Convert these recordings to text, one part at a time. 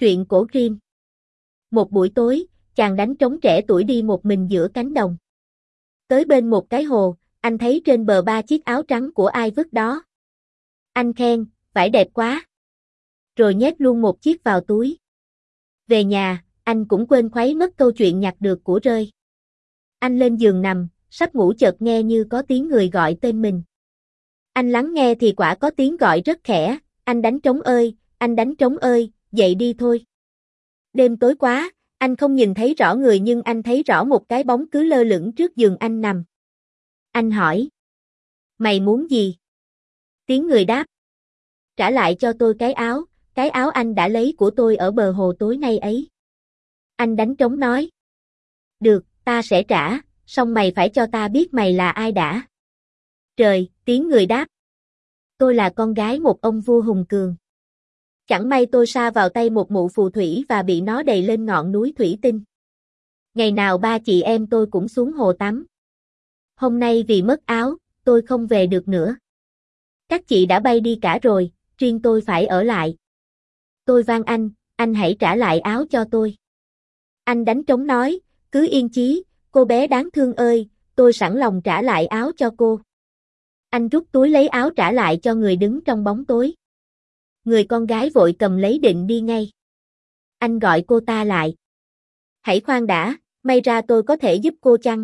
Truyện cổ Grimm. Một buổi tối, chàng đánh trống trẻ tuổi đi một mình giữa cánh đồng. Tới bên một cái hồ, anh thấy trên bờ 3 chiếc áo trắng của ai vứt đó. Anh khen, vải đẹp quá. Rồi nhét luôn một chiếc vào túi. Về nhà, anh cũng quên khuấy mất câu chuyện nhặt được của rơi. Anh lên giường nằm, sắp ngủ chợt nghe như có tiếng người gọi tên mình. Anh lắng nghe thì quả có tiếng gọi rất khẽ, anh đánh trống ơi, anh đánh trống ơi, dậy đi thôi. Đêm tối quá, anh không nhìn thấy rõ người nhưng anh thấy rõ một cái bóng cứ lơ lửng trước giường anh nằm. Anh hỏi. Mày muốn gì? Tiếng người đáp. Trả lại cho tôi cái áo anh đã lấy của tôi ở bờ hồ tối nay ấy. Anh đánh trống nói. Được, ta sẽ trả, song mày phải cho ta biết mày là ai đã. Trời, tiếng người đáp. Tôi là con gái một ông vua hùng cường. Chẳng may tôi sa vào tay một mụ phù thủy và bị nó đày lên ngọn núi thủy tinh. Ngày nào ba chị em tôi cũng xuống hồ tắm. Hôm nay vì mất áo, tôi không về được nữa. Các chị đã bay đi cả rồi, riêng tôi phải ở lại. Tôi van anh hãy trả lại áo cho tôi. Anh đánh trống nói, cứ yên chí, cô bé đáng thương ơi, tôi sẵn lòng trả lại áo cho cô. Anh rút túi lấy áo trả lại cho người đứng trong bóng tối. Người con gái vội cầm lấy định đi ngay. Anh gọi cô ta lại. Hãy khoan đã, may ra tôi có thể giúp cô chăng?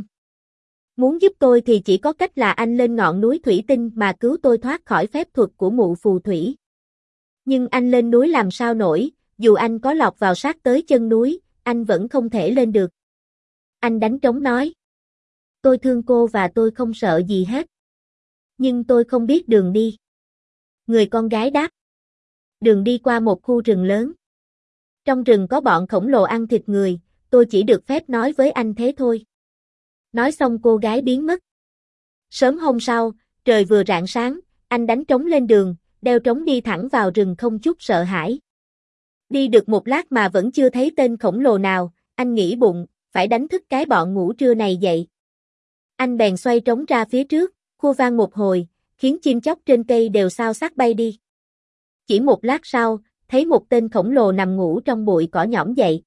Muốn giúp tôi thì chỉ có cách là anh lên ngọn núi thủy tinh mà cứu tôi thoát khỏi phép thuật của mụ phù thủy. Nhưng anh lên núi làm sao nổi, dù anh có lọt vào sát tới chân núi, anh vẫn không thể lên được. Anh đánh trống nói. Tôi thương cô và tôi không sợ gì hết. Nhưng tôi không biết đường đi. Người con gái đáp. Đường đi qua một khu rừng lớn. Trong rừng có bọn khổng lồ ăn thịt người, tôi chỉ được phép nói với anh thế thôi. Nói xong cô gái biến mất. Sớm hôm sau, trời vừa rạng sáng, anh đánh trống lên đường, đeo trống đi thẳng vào rừng không chút sợ hãi. Đi được một lát mà vẫn chưa thấy tên khổng lồ nào, anh nghĩ bụng, phải đánh thức cái bọn ngủ trưa này dậy. Anh bèn xoay trống ra phía trước, khua vang một hồi, khiến chim chóc trên cây đều xao xác bay đi. Chỉ một lát sau, thấy một tên khổng lồ nằm ngủ trong bụi cỏ nhõm dậy.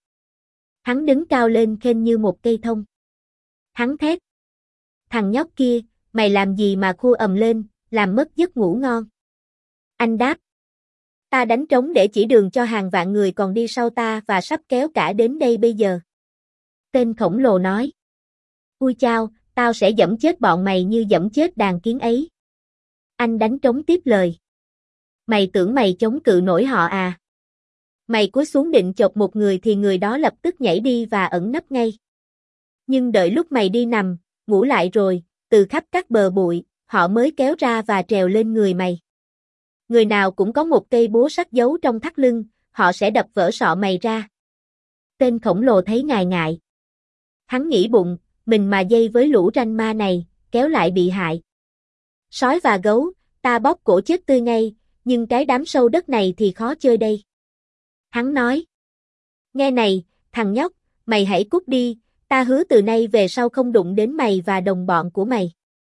Hắn đứng cao lên khênh như một cây thông. Hắn thét. Thằng nhóc kia, mày làm gì mà khua ầm lên, làm mất giấc ngủ ngon. Anh đáp. Ta đánh trống để chỉ đường cho hàng vạn người còn đi sau ta và sắp kéo cả đến đây bây giờ. Tên khổng lồ nói. Ui chao, tao sẽ giẫm chết bọn mày như giẫm chết đàn kiến ấy. Anh đánh trống tiếp lời. Mày tưởng mày chống cự nổi họ à? Mày cúi xuống định chộp một người thì người đó lập tức nhảy đi và ẩn nấp ngay. Nhưng đợi lúc mày đi nằm, ngủ lại rồi, từ khắp các bờ bụi, họ mới kéo ra và trèo lên người mày. Người nào cũng có một cây búa sắt giấu trong thắt lưng, họ sẽ đập vỡ sọ mày ra. Tên khổng lồ thấy ngại ngại. Hắn nghĩ bụng, mình mà dây với lũ ranh ma này, kéo lại bị hại. Sói và gấu, ta bóp cổ chết tươi ngay, nhưng cái đám sâu đất này thì khó chơi đây. Hắn nói. Nghe này, thằng nhóc, mày hãy cút đi, ta hứa từ nay về sau không đụng đến mày và đồng bọn của mày.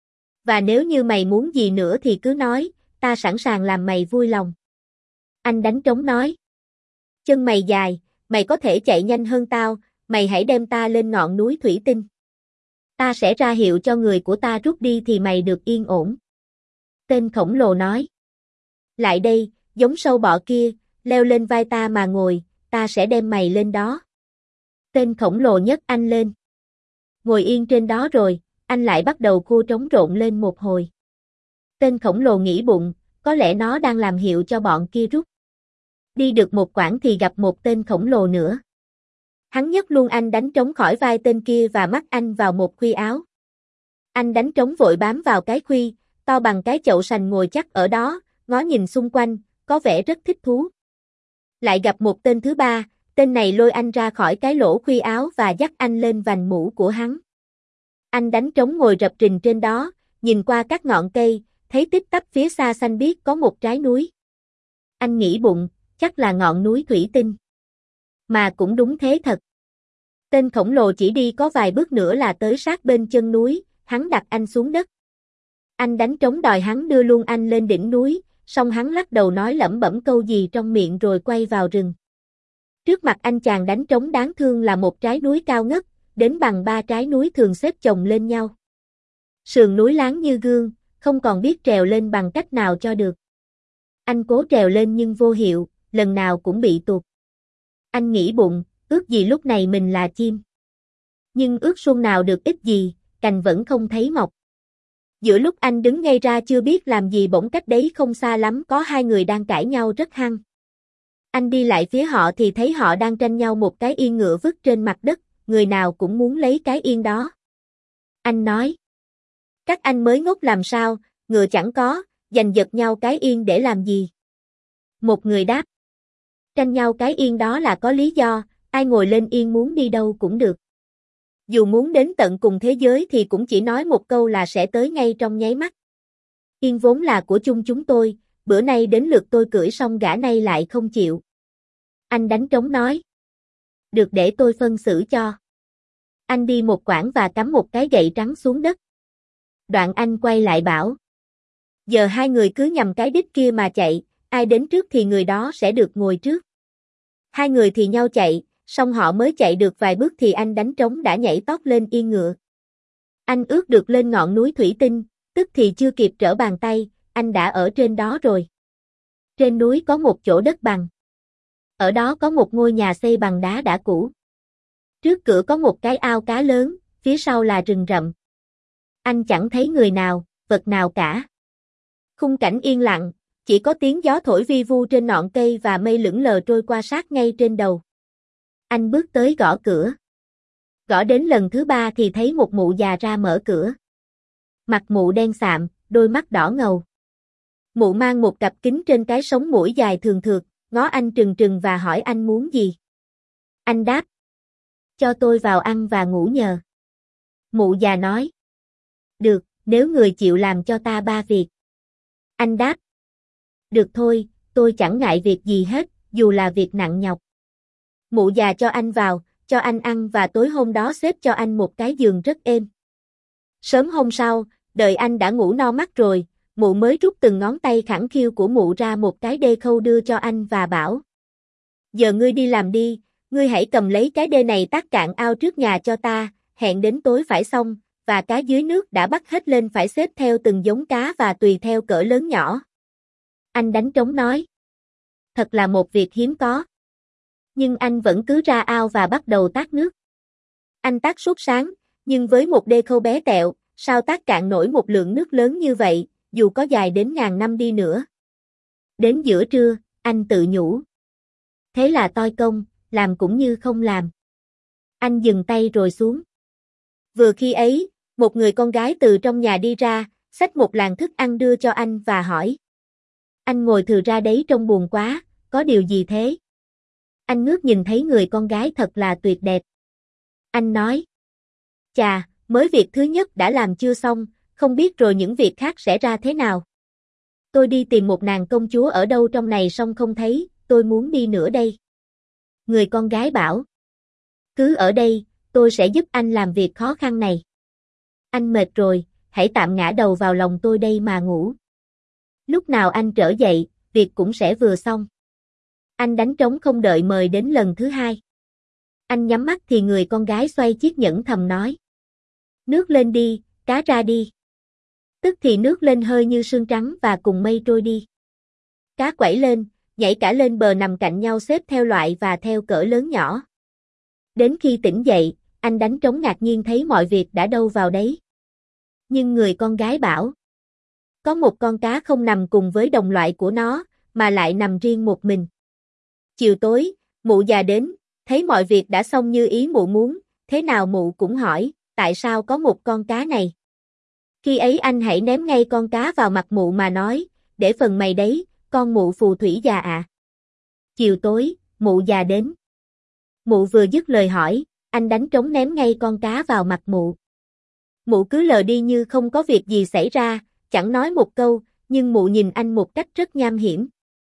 Và nếu như mày muốn gì nữa thì cứ nói, ta sẵn sàng làm mày vui lòng. Anh đánh trống nói. Chân mày dài, mày có thể chạy nhanh hơn tao, mày hãy đem ta lên ngọn núi thủy tinh. Ta sẽ ra hiệu cho người của ta rút đi thì mày được yên ổn. Tên khổng lồ nói. Lại đây, giống sâu bọ kia, leo lên vai ta mà ngồi, ta sẽ đem mày lên đó. Tên khổng lồ nhấc anh lên. Ngồi yên trên đó rồi, anh lại bắt đầu khua trống rộn lên một hồi. Tên khổng lồ nghĩ bụng, có lẽ nó đang làm hiệu cho bọn kia rút. Đi được một quãng thì gặp một tên khổng lồ nữa. Hắn nhấc luôn anh đánh trống khỏi vai tên kia và mắc anh vào một khuy áo. Anh đánh trống vội bám vào cái khuy, to bằng cái chậu sành ngồi chắc ở đó, ngó nhìn xung quanh, có vẻ rất thích thú. Lại gặp một tên thứ ba, tên này lôi anh ra khỏi cái lỗ khuy áo và dắt anh lên vành mũ của hắn. Anh đánh trống ngồi rập rình trên đó, nhìn qua các ngọn cây, thấy tít tắp phía xa xanh biếc có một trái núi. Anh nghĩ bụng, chắc là ngọn núi thủy tinh. Mà cũng đúng thế thật. Tên khổng lồ chỉ đi có vài bước nữa là tới sát bên chân núi, hắn đặt anh xuống đất. Anh đánh trống đòi hắn đưa luôn anh lên đỉnh núi, song hắn lắc đầu nói lẩm bẩm câu gì trong miệng rồi quay vào rừng. Trước mặt anh chàng đánh trống đáng thương là một trái núi cao ngất, đến bằng 3 trái núi thường xếp chồng lên nhau. Sườn núi láng như gương, không còn biết trèo lên bằng cách nào cho được. Anh cố trèo lên nhưng vô hiệu, lần nào cũng bị tuột. Anh nghĩ bụng, ước gì lúc này mình là chim. Nhưng ước xuân nào được ích gì, cành vẫn không thấy mọc. Giữa lúc anh đứng ngây ra chưa biết làm gì bỗng cách đấy không xa lắm có hai người đang cãi nhau rất hăng. Anh đi lại phía họ thì thấy họ đang tranh nhau một cái yên ngựa vứt trên mặt đất, người nào cũng muốn lấy cái yên đó. Anh nói, các anh mới ngốc làm sao, ngựa chẳng có, giành giật nhau cái yên để làm gì? Một người đáp, tranh nhau cái yên đó là có lý do, ai ngồi lên yên muốn đi đâu cũng được. Dù muốn đến tận cùng thế giới thì cũng chỉ nói một câu là sẽ tới ngay trong nháy mắt. Yên vốn là của chung chúng tôi, bữa nay đến lượt tôi cưỡi xong gã này lại không chịu. Anh đánh trống nói, được để tôi phân xử cho. Anh đi một quãng và cắm một cái gậy trắng xuống đất. Đoạn anh quay lại bảo, giờ hai người cứ nhằm cái đích kia mà chạy, ai đến trước thì người đó sẽ được ngồi trước. Hai người thì nhau chạy, xong họ mới chạy được vài bước thì anh đánh trống đã nhảy tót lên yên ngựa. Anh ước được lên ngọn núi thủy tinh, tức thì chưa kịp trở bàn tay, anh đã ở trên đó rồi. Trên núi có một chỗ đất bằng. Ở đó có một ngôi nhà xây bằng đá đã cũ. Trước cửa có một cái ao cá lớn, phía sau là rừng rậm. Anh chẳng thấy người nào, vật nào cả. Khung cảnh yên lặng, chỉ có tiếng gió thổi vi vu trên ngọn cây và mây lững lờ trôi qua sát ngay trên đầu. Anh bước tới gõ cửa. Gõ đến lần thứ 3 thì thấy một mụ già ra mở cửa. Mặt mụ đen sạm, đôi mắt đỏ ngầu. Mụ mang một cặp kính trên cái sống mũi dài thường thượt, ngó anh trừng trừng và hỏi anh muốn gì. Anh đáp, cho tôi vào ăn và ngủ nhờ. Mụ già nói, được, nếu người chịu làm cho ta 3 việc. Anh đáp, được thôi, tôi chẳng ngại việc gì hết, dù là việc nặng nhọc. Mụ già cho anh vào, cho anh ăn và tối hôm đó xếp cho anh một cái giường rất êm. Sớm hôm sau, đợi anh đã ngủ no mắt rồi, mụ mới rút từng ngón tay khẳng khiu của mụ ra một cái đê khâu đưa cho anh và bảo, giờ ngươi đi làm đi, ngươi hãy cầm lấy cái đê này tát cạn ao trước nhà cho ta, hẹn đến tối phải xong, và cá dưới nước đã bắt hết lên phải xếp theo từng giống cá và tùy theo cỡ lớn nhỏ. Anh đánh trống nói, thật là một việc hiếm có. Nhưng anh vẫn cứ ra ao và bắt đầu tát nước. Anh tát suốt sáng, nhưng với một đê khâu bé tẹo, sao tát cạn nổi một lượng nước lớn như vậy, dù có dài đến ngàn năm đi nữa. Đến giữa trưa, anh tự nhủ. Thế là toi công, làm cũng như không làm. Anh dừng tay rồi xuống. Vừa khi ấy, một người con gái từ trong nhà đi ra, xách một làng thức ăn đưa cho anh và hỏi. Anh ngồi thừ ra đấy trông buồn quá, có điều gì thế? Anh ngước nhìn thấy người con gái thật là tuyệt đẹp. Anh nói. Chà, mới việc thứ nhất đã làm chưa xong, không biết rồi những việc khác sẽ ra thế nào. Tôi đi tìm một nàng công chúa ở đâu trong này xong không thấy, tôi muốn đi nữa đây. Người con gái bảo. Cứ ở đây, tôi sẽ giúp anh làm việc khó khăn này. Anh mệt rồi, hãy tạm ngã đầu vào lòng tôi đây mà ngủ. Lúc nào anh trở dậy, việc cũng sẽ vừa xong. Anh đánh trống không đợi mời đến lần thứ 2. Anh nhắm mắt thì người con gái xoay chiếc nhẫn thầm nói. Nước lên đi, cá ra đi. Tức thì nước lên hơi như sương trắng và cùng mây trôi đi. Cá quẩy lên, nhảy cả lên bờ nằm cạnh nhau xếp theo loại và theo cỡ lớn nhỏ. Đến khi tỉnh dậy, anh đánh trống ngạc nhiên thấy mọi việc đã đâu vào đấy. Nhưng người con gái bảo. Có một con cá không nằm cùng với đồng loại của nó, mà lại nằm riêng một mình. Chiều tối, mụ già đến, thấy mọi việc đã xong như ý mụ muốn, thế nào mụ cũng hỏi, tại sao có một con cá này? Khi ấy anh hãy ném ngay con cá vào mặt mụ mà nói, để phần mày đấy, con mụ phù thủy già ạ. Chiều tối, mụ già đến. Mụ vừa dứt lời hỏi, anh đánh trống ném ngay con cá vào mặt mụ. Mụ cứ lờ đi như không có việc gì xảy ra, chẳng nói một câu, nhưng mụ nhìn anh một cách rất nham hiểm.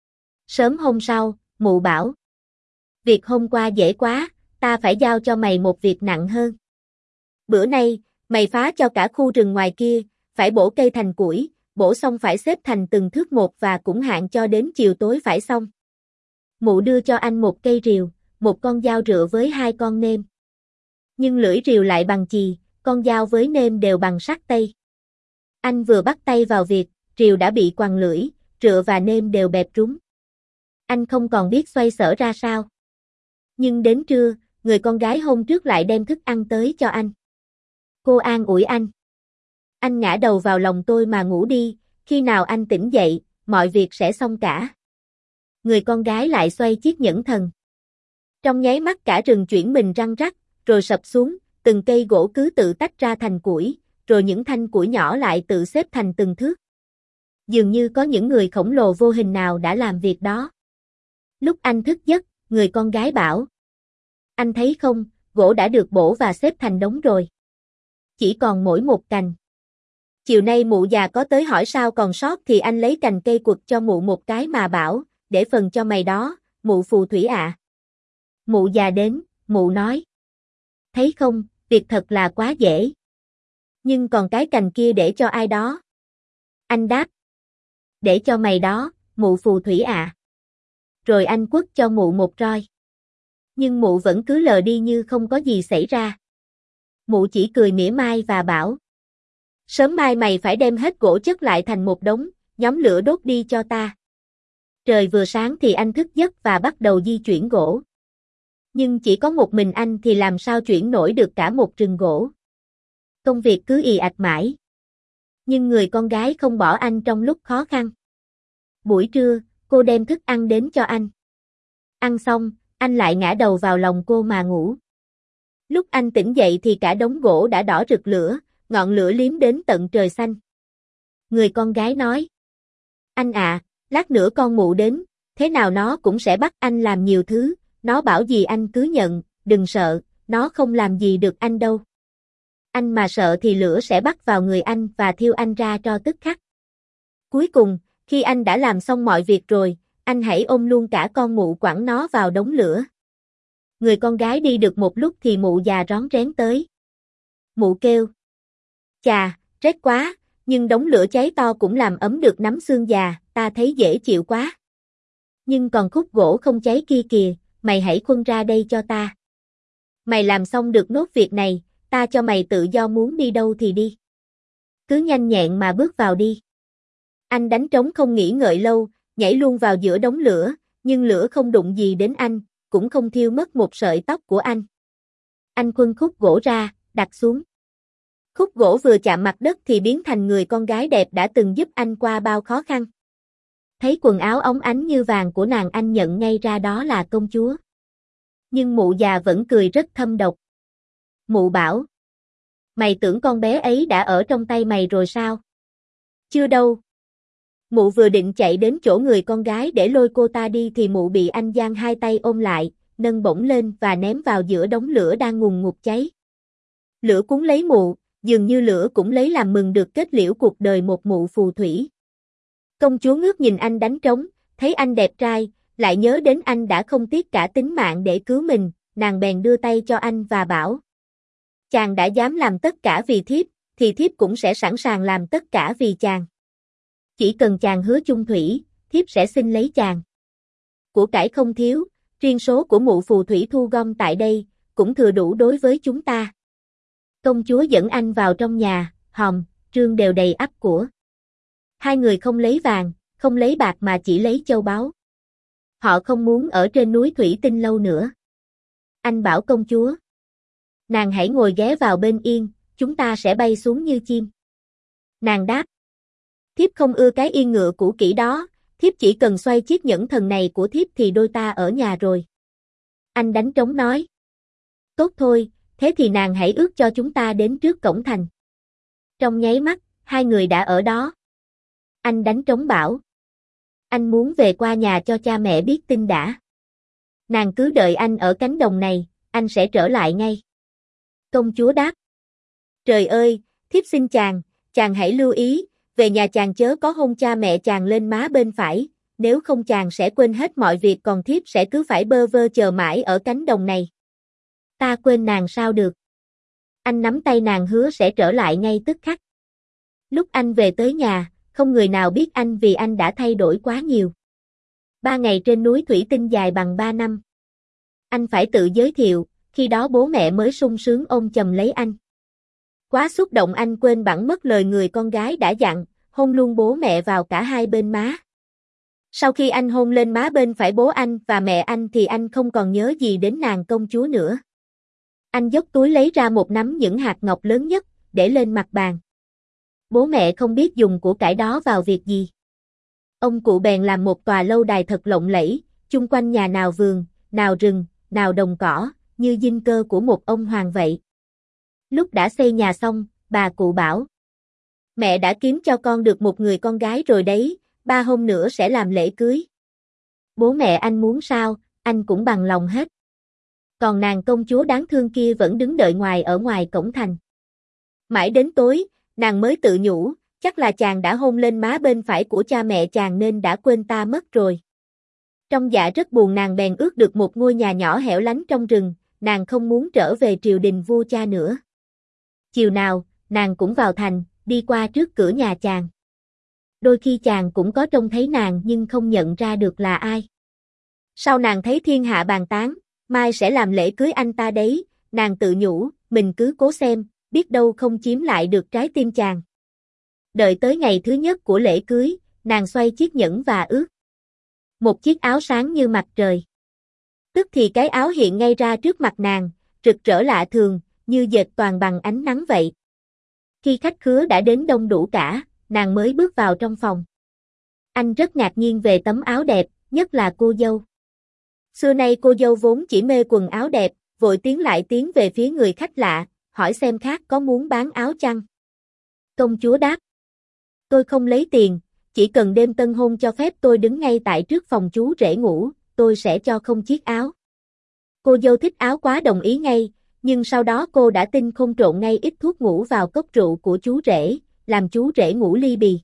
Sớm hôm sau, mụ bảo. Việc hôm qua dễ quá, ta phải giao cho mày một việc nặng hơn. Bữa nay, mày phá cho cả khu rừng ngoài kia, phải bổ cây thành củi, bổ xong phải xếp thành từng thước một và cũng hạn cho đến chiều tối phải xong. Mụ đưa cho anh một cây rìu, một con dao rựa với 2 con nêm. Nhưng lưỡi rìu lại bằng chì, con dao với nêm đều bằng sắt tây. Anh vừa bắt tay vào việc, rìu đã bị quằn lưỡi, rựa và nêm đều bẹp rúng. Anh không còn biết xoay sở ra sao. Nhưng đến trưa, người con gái hôm trước lại đem thức ăn tới cho anh. Cô an ủi anh. Anh ngã đầu vào lòng tôi mà ngủ đi, khi nào anh tỉnh dậy, mọi việc sẽ xong cả. Người con gái lại xoay chiếc nhẫn thần. Trong nháy mắt cả rừng chuyển mình răng rắc, rồi sập xuống, từng cây gỗ cứ tự tách ra thành củi, rồi những thanh củi nhỏ lại tự xếp thành từng thước. Dường như có những người khổng lồ vô hình nào đã làm việc đó. Lúc anh thức giấc, người con gái bảo. Anh thấy không, gỗ đã được bổ và xếp thành đống rồi. Chỉ còn mỗi một cành. Chiều nay mụ già có tới hỏi sao còn sót thì anh lấy cành cây quật cho mụ một cái mà bảo, để phần cho mày đó, mụ phù thủy ạ. Mụ già đến, mụ nói. Thấy không, việc thật là quá dễ. Nhưng còn cái cành kia để cho ai đó? Anh đáp. Để cho mày đó, mụ phù thủy ạ. Rồi anh quất cho mụ một roi. Nhưng mụ vẫn cứ lờ đi như không có gì xảy ra. Mụ chỉ cười mỉa mai và bảo. Sớm mai mày phải đem hết gỗ chất lại thành một đống, nhóm lửa đốt đi cho ta. Trời vừa sáng thì anh thức giấc và bắt đầu di chuyển gỗ. Nhưng chỉ có một mình anh thì làm sao chuyển nổi được cả một rừng gỗ. Công việc cứ ì ạch mãi. Nhưng người con gái không bỏ anh trong lúc khó khăn. Buổi trưa, cô đem thức ăn đến cho anh. Ăn xong, anh lại ngã đầu vào lòng cô mà ngủ. Lúc anh tỉnh dậy thì cả đống gỗ đã đỏ rực lửa, ngọn lửa liếm đến tận trời xanh. Người con gái nói. Anh ạ, lát nữa con mụ đến, thế nào nó cũng sẽ bắt anh làm nhiều thứ, nó bảo gì anh cứ nhận, đừng sợ, nó không làm gì được anh đâu. Anh mà sợ thì lửa sẽ bắt vào người anh và thiêu anh ra tro tức khắc. Cuối cùng, khi anh đã làm xong mọi việc rồi, anh hãy ôm luôn cả con mụ quẳng nó vào đống lửa. Người con gái đi được một lúc thì mụ già rón rén tới. Mụ kêu. Chà, rét quá, nhưng đống lửa cháy to cũng làm ấm được nắm xương già, ta thấy dễ chịu quá. Nhưng còn khúc gỗ không cháy kia kìa, mày hãy khuân ra đây cho ta. Mày làm xong được nốt việc này, ta cho mày tự do muốn đi đâu thì đi. Cứ nhanh nhẹn mà bước vào đi. Anh đánh trống không nghĩ ngợi lâu, nhảy luôn vào giữa đống lửa, nhưng lửa không đụng gì đến anh, cũng không thiêu mất một sợi tóc của anh. Anh khuân khúc gỗ ra, đặt xuống. Khúc gỗ vừa chạm mặt đất thì biến thành người con gái đẹp đã từng giúp anh qua bao khó khăn. Thấy quần áo óng ánh như vàng của nàng anh nhận ngay ra đó là công chúa. Nhưng mụ già vẫn cười rất thâm độc. Mụ bảo. Mày tưởng con bé ấy đã ở trong tay mày rồi sao? Chưa đâu. Mụ vừa định chạy đến chỗ người con gái để lôi cô ta đi thì mụ bị anh giang hai tay ôm lại, nâng bổng lên và ném vào giữa đống lửa đang ngùn ngụt cháy. Lửa cuốn lấy mụ, dường như lửa cũng lấy làm mừng được kết liễu cuộc đời một mụ phù thủy. Công chúa ngước nhìn anh đánh trống, thấy anh đẹp trai, lại nhớ đến anh đã không tiếc cả tính mạng để cứu mình, nàng bèn đưa tay cho anh và bảo. Chàng đã dám làm tất cả vì thiếp, thì thiếp cũng sẽ sẵn sàng làm tất cả vì chàng. Chỉ cần chàng hứa chung thủy, thiếp sẽ xin lấy chàng. Của cải không thiếu, riêng số của mụ phù thủy thu gom tại đây, cũng thừa đủ đối với chúng ta. Công chúa dẫn anh vào trong nhà, hòm, trương đều đầy ắp của. Hai người không lấy vàng, không lấy bạc mà chỉ lấy châu báu. Họ không muốn ở trên núi thủy tinh lâu nữa. Anh bảo công chúa. Nàng hãy ngồi ghé vào bên yên, chúng ta sẽ bay xuống như chim. Nàng đáp. Thiếp không ưa cái yên ngựa cũ kỹ đó, thiếp chỉ cần xoay chiếc nhẫn thần này của thiếp thì đôi ta ở nhà rồi. Anh đánh trống nói. Tốt thôi, thế thì nàng hãy ước cho chúng ta đến trước cổng thành. Trong nháy mắt, hai người đã ở đó. Anh đánh trống bảo. Anh muốn về qua nhà cho cha mẹ biết tin đã. Nàng cứ đợi anh ở cánh đồng này, anh sẽ trở lại ngay. Công chúa đáp. Trời ơi, thiếp xin chàng hãy lưu ý, về nhà chàng chớ có hôn cha mẹ chàng lên má bên phải, nếu không chàng sẽ quên hết mọi việc còn thiếp sẽ cứ phải bơ vơ chờ mãi ở cánh đồng này. Ta quên nàng sao được. Anh nắm tay nàng hứa sẽ trở lại ngay tức khắc. Lúc anh về tới nhà, không người nào biết anh vì anh đã thay đổi quá nhiều. 3 ngày trên núi thủy tinh dài bằng 3 năm. Anh phải tự giới thiệu, khi đó bố mẹ mới sung sướng ôm chầm lấy anh. Quá xúc động anh quên bẵng mất lời người con gái đã dặn, hôn luôn bố mẹ vào cả hai bên má. Sau khi anh hôn lên má bên phải bố anh và mẹ anh thì anh không còn nhớ gì đến nàng công chúa nữa. Anh dốc túi lấy ra một nắm những hạt ngọc lớn nhất, để lên mặt bàn. Bố mẹ không biết dùng của cải đó vào việc gì. Ông cụ bèn làm một tòa lâu đài thật lộng lẫy, chung quanh nhà nào vườn, nào rừng, nào đồng cỏ, như dinh cơ của một ông hoàng vậy. Lúc đã xây nhà xong, bà cụ bảo: mẹ đã kiếm cho con được một người con gái rồi đấy, 3 hôm nữa sẽ làm lễ cưới. Bố mẹ anh muốn sao, anh cũng bằng lòng hết. Còn nàng công chúa đáng thương kia vẫn đứng đợi ở ngoài cổng thành. Mãi đến tối, nàng mới tự nhủ, chắc là chàng đã hôn lên má bên phải của cha mẹ chàng nên đã quên ta mất rồi. Trong dạ rất buồn, nàng bèn ước được một ngôi nhà nhỏ hẻo lánh trong rừng, nàng không muốn trở về triều đình vua cha nữa. Chiều nào, nàng cũng vào thành, đi qua trước cửa nhà chàng. Đôi khi chàng cũng có trông thấy nàng nhưng không nhận ra được là ai. Sau nàng thấy thiên hạ bàn tán, mai sẽ làm lễ cưới anh ta đấy, nàng tự nhủ, mình cứ cố xem, biết đâu không chiếm lại được trái tim chàng. Đợi tới ngày thứ nhất của lễ cưới, nàng xoay chiếc nhẫn và ước một chiếc áo sáng như mặt trời. Tức thì cái áo hiện ngay ra trước mặt nàng, rực rỡ lạ thường, như dệt toàn bằng ánh nắng vậy. Khi khách khứa đã đến đông đủ cả, nàng mới bước vào trong phòng. Anh rất ngạc nhiên về tấm áo đẹp, nhất là cô dâu. Xưa nay cô dâu vốn chỉ mê quần áo đẹp, vội tiến về phía người khách lạ, hỏi xem khác có muốn bán áo chăng. Công chúa đáp: tôi không lấy tiền, chỉ cần đêm tân hôn cho phép tôi đứng ngay tại trước phòng chú rể ngủ, tôi sẽ cho không chiếc áo. Cô dâu thích áo quá đồng ý ngay, nhưng sau đó cô đã tinh khôn trộn ngay ít thuốc ngủ vào cốc rượu của chú rể, làm chú rể ngủ li bì.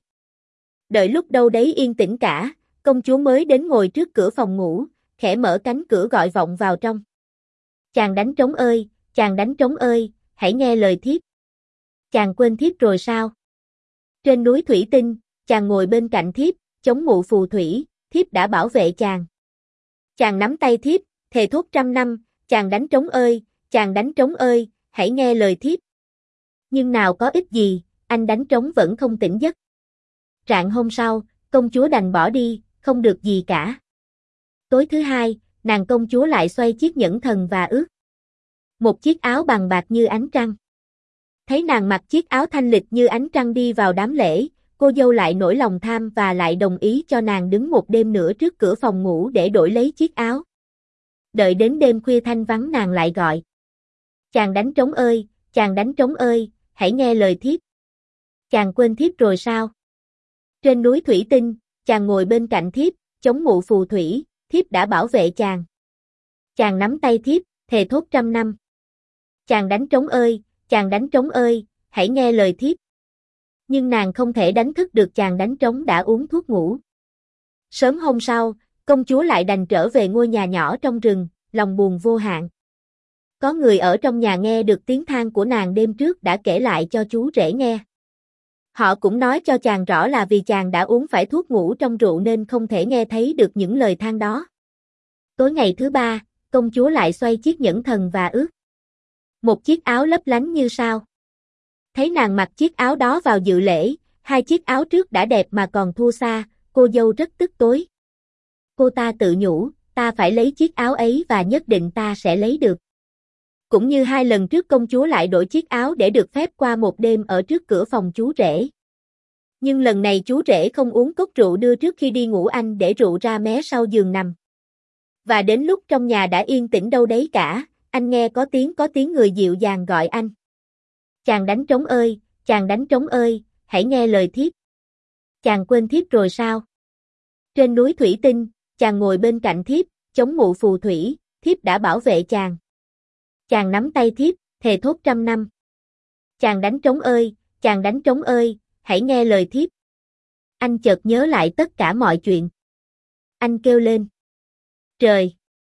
Đợi lúc đâu đấy yên tĩnh cả, công chúa mới đến ngồi trước cửa phòng ngủ, khẽ mở cánh cửa gọi vọng vào trong. Chàng đánh trống ơi, chàng đánh trống ơi, hãy nghe lời thiếp. Chàng quên thiếp rồi sao? Trên núi thủy tinh, chàng ngồi bên cạnh thiếp, chống mụ phù thủy, thiếp đã bảo vệ chàng. Chàng nắm tay thiếp, thề thốt 100 năm, chàng đánh trống ơi, chàng đánh trống ơi, hãy nghe lời thiếp. Nhưng nào có ích gì, anh đánh trống vẫn không tỉnh giấc. Rạng hôm sau, công chúa đành bỏ đi, không được gì cả. Tối thứ hai, nàng công chúa lại xoay chiếc nhẫn thần và ước một chiếc áo bằng bạc như ánh trăng. Thấy nàng mặc chiếc áo thanh lịch như ánh trăng đi vào đám lễ, cô dâu lại nổi lòng tham và lại đồng ý cho nàng đứng một đêm nữa trước cửa phòng ngủ để đổi lấy chiếc áo. Đợi đến đêm khuya thanh vắng, nàng lại gọi: chàng đánh trống ơi, chàng đánh trống ơi, hãy nghe lời thiếp. Chàng quên thiếp rồi sao? Trên núi thủy tinh, chàng ngồi bên cạnh thiếp, chống mụ phù thủy, thiếp đã bảo vệ chàng. Chàng nắm tay thiếp, thề thốt 100 năm. Chàng đánh trống ơi, chàng đánh trống ơi, hãy nghe lời thiếp. Nhưng nàng không thể đánh thức được chàng đánh trống đã uống thuốc ngủ. Sớm hôm sau, công chúa lại đành trở về ngôi nhà nhỏ trong rừng, lòng buồn vô hạn. Có người ở trong nhà nghe được tiếng than của nàng đêm trước đã kể lại cho chú rể nghe. Họ cũng nói cho chàng rõ là vì chàng đã uống phải thuốc ngủ trong rượu nên không thể nghe thấy được những lời than đó. Tối ngày thứ ba, công chúa lại xoay chiếc nhẫn thần và ước một chiếc áo lấp lánh như sao. Thấy nàng mặc chiếc áo đó vào dự lễ, 2 chiếc áo trước đã đẹp mà còn thua xa, cô dâu rất tức tối. Cô ta tự nhủ, ta phải lấy chiếc áo ấy và nhất định ta sẽ lấy được. Cũng như 2 lần trước, công chúa lại đổi chiếc áo để được phép qua một đêm ở trước cửa phòng chú rể. Nhưng lần này chú rể không uống cốc rượu đưa trước khi đi ngủ, anh để rượu ra mé sau giường nằm. Và đến lúc trong nhà đã yên tĩnh đâu đấy cả, anh nghe có tiếng người dịu dàng gọi anh. Chàng đánh trống ơi, chàng đánh trống ơi, hãy nghe lời thiếp. Chàng quên thiếp rồi sao? Trên núi thủy tinh, chàng ngồi bên cạnh thiếp, chống mụ phù thủy, thiếp đã bảo vệ chàng. Chàng nắm tay thiếp, thề thốt 100 năm. Chàng đánh trống ơi, chàng đánh trống ơi, hãy nghe lời thiếp. Anh chợt nhớ lại tất cả mọi chuyện. Anh kêu lên: trời!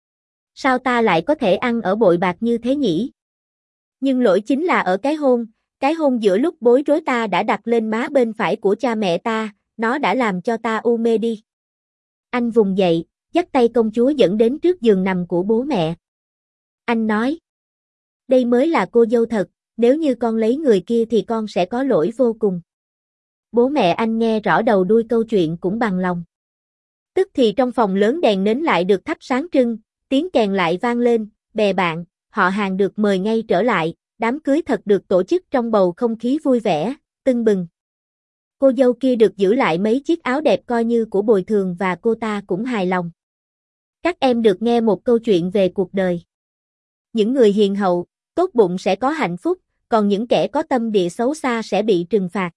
Sao ta lại có thể ăn ở bội bạc như thế nhỉ? Nhưng lỗi chính là ở cái hôn giữa lúc bối rối ta đã đặt lên má bên phải của cha mẹ ta, nó đã làm cho ta u mê đi. Anh vùng dậy, dắt tay công chúa dẫn đến trước giường nằm của bố mẹ. Anh nói. Đây mới là cô dâu thật, nếu như con lấy người kia thì con sẽ có lỗi vô cùng. Bố mẹ anh nghe rõ đầu đuôi câu chuyện cũng bằng lòng. Tức thì trong phòng lớn đèn nến lại được thắp sáng trưng, tiếng kèn lại vang lên, bè bạn, họ hàng được mời ngay trở lại, đám cưới thật được tổ chức trong bầu không khí vui vẻ, tưng bừng. Cô dâu kia được giữ lại mấy chiếc áo đẹp coi như của bồi thường và cô ta cũng hài lòng. Các em được nghe một câu chuyện về cuộc đời. Những người hiền hậu, tốt bụng sẽ có hạnh phúc, còn những kẻ có tâm địa xấu xa sẽ bị trừng phạt.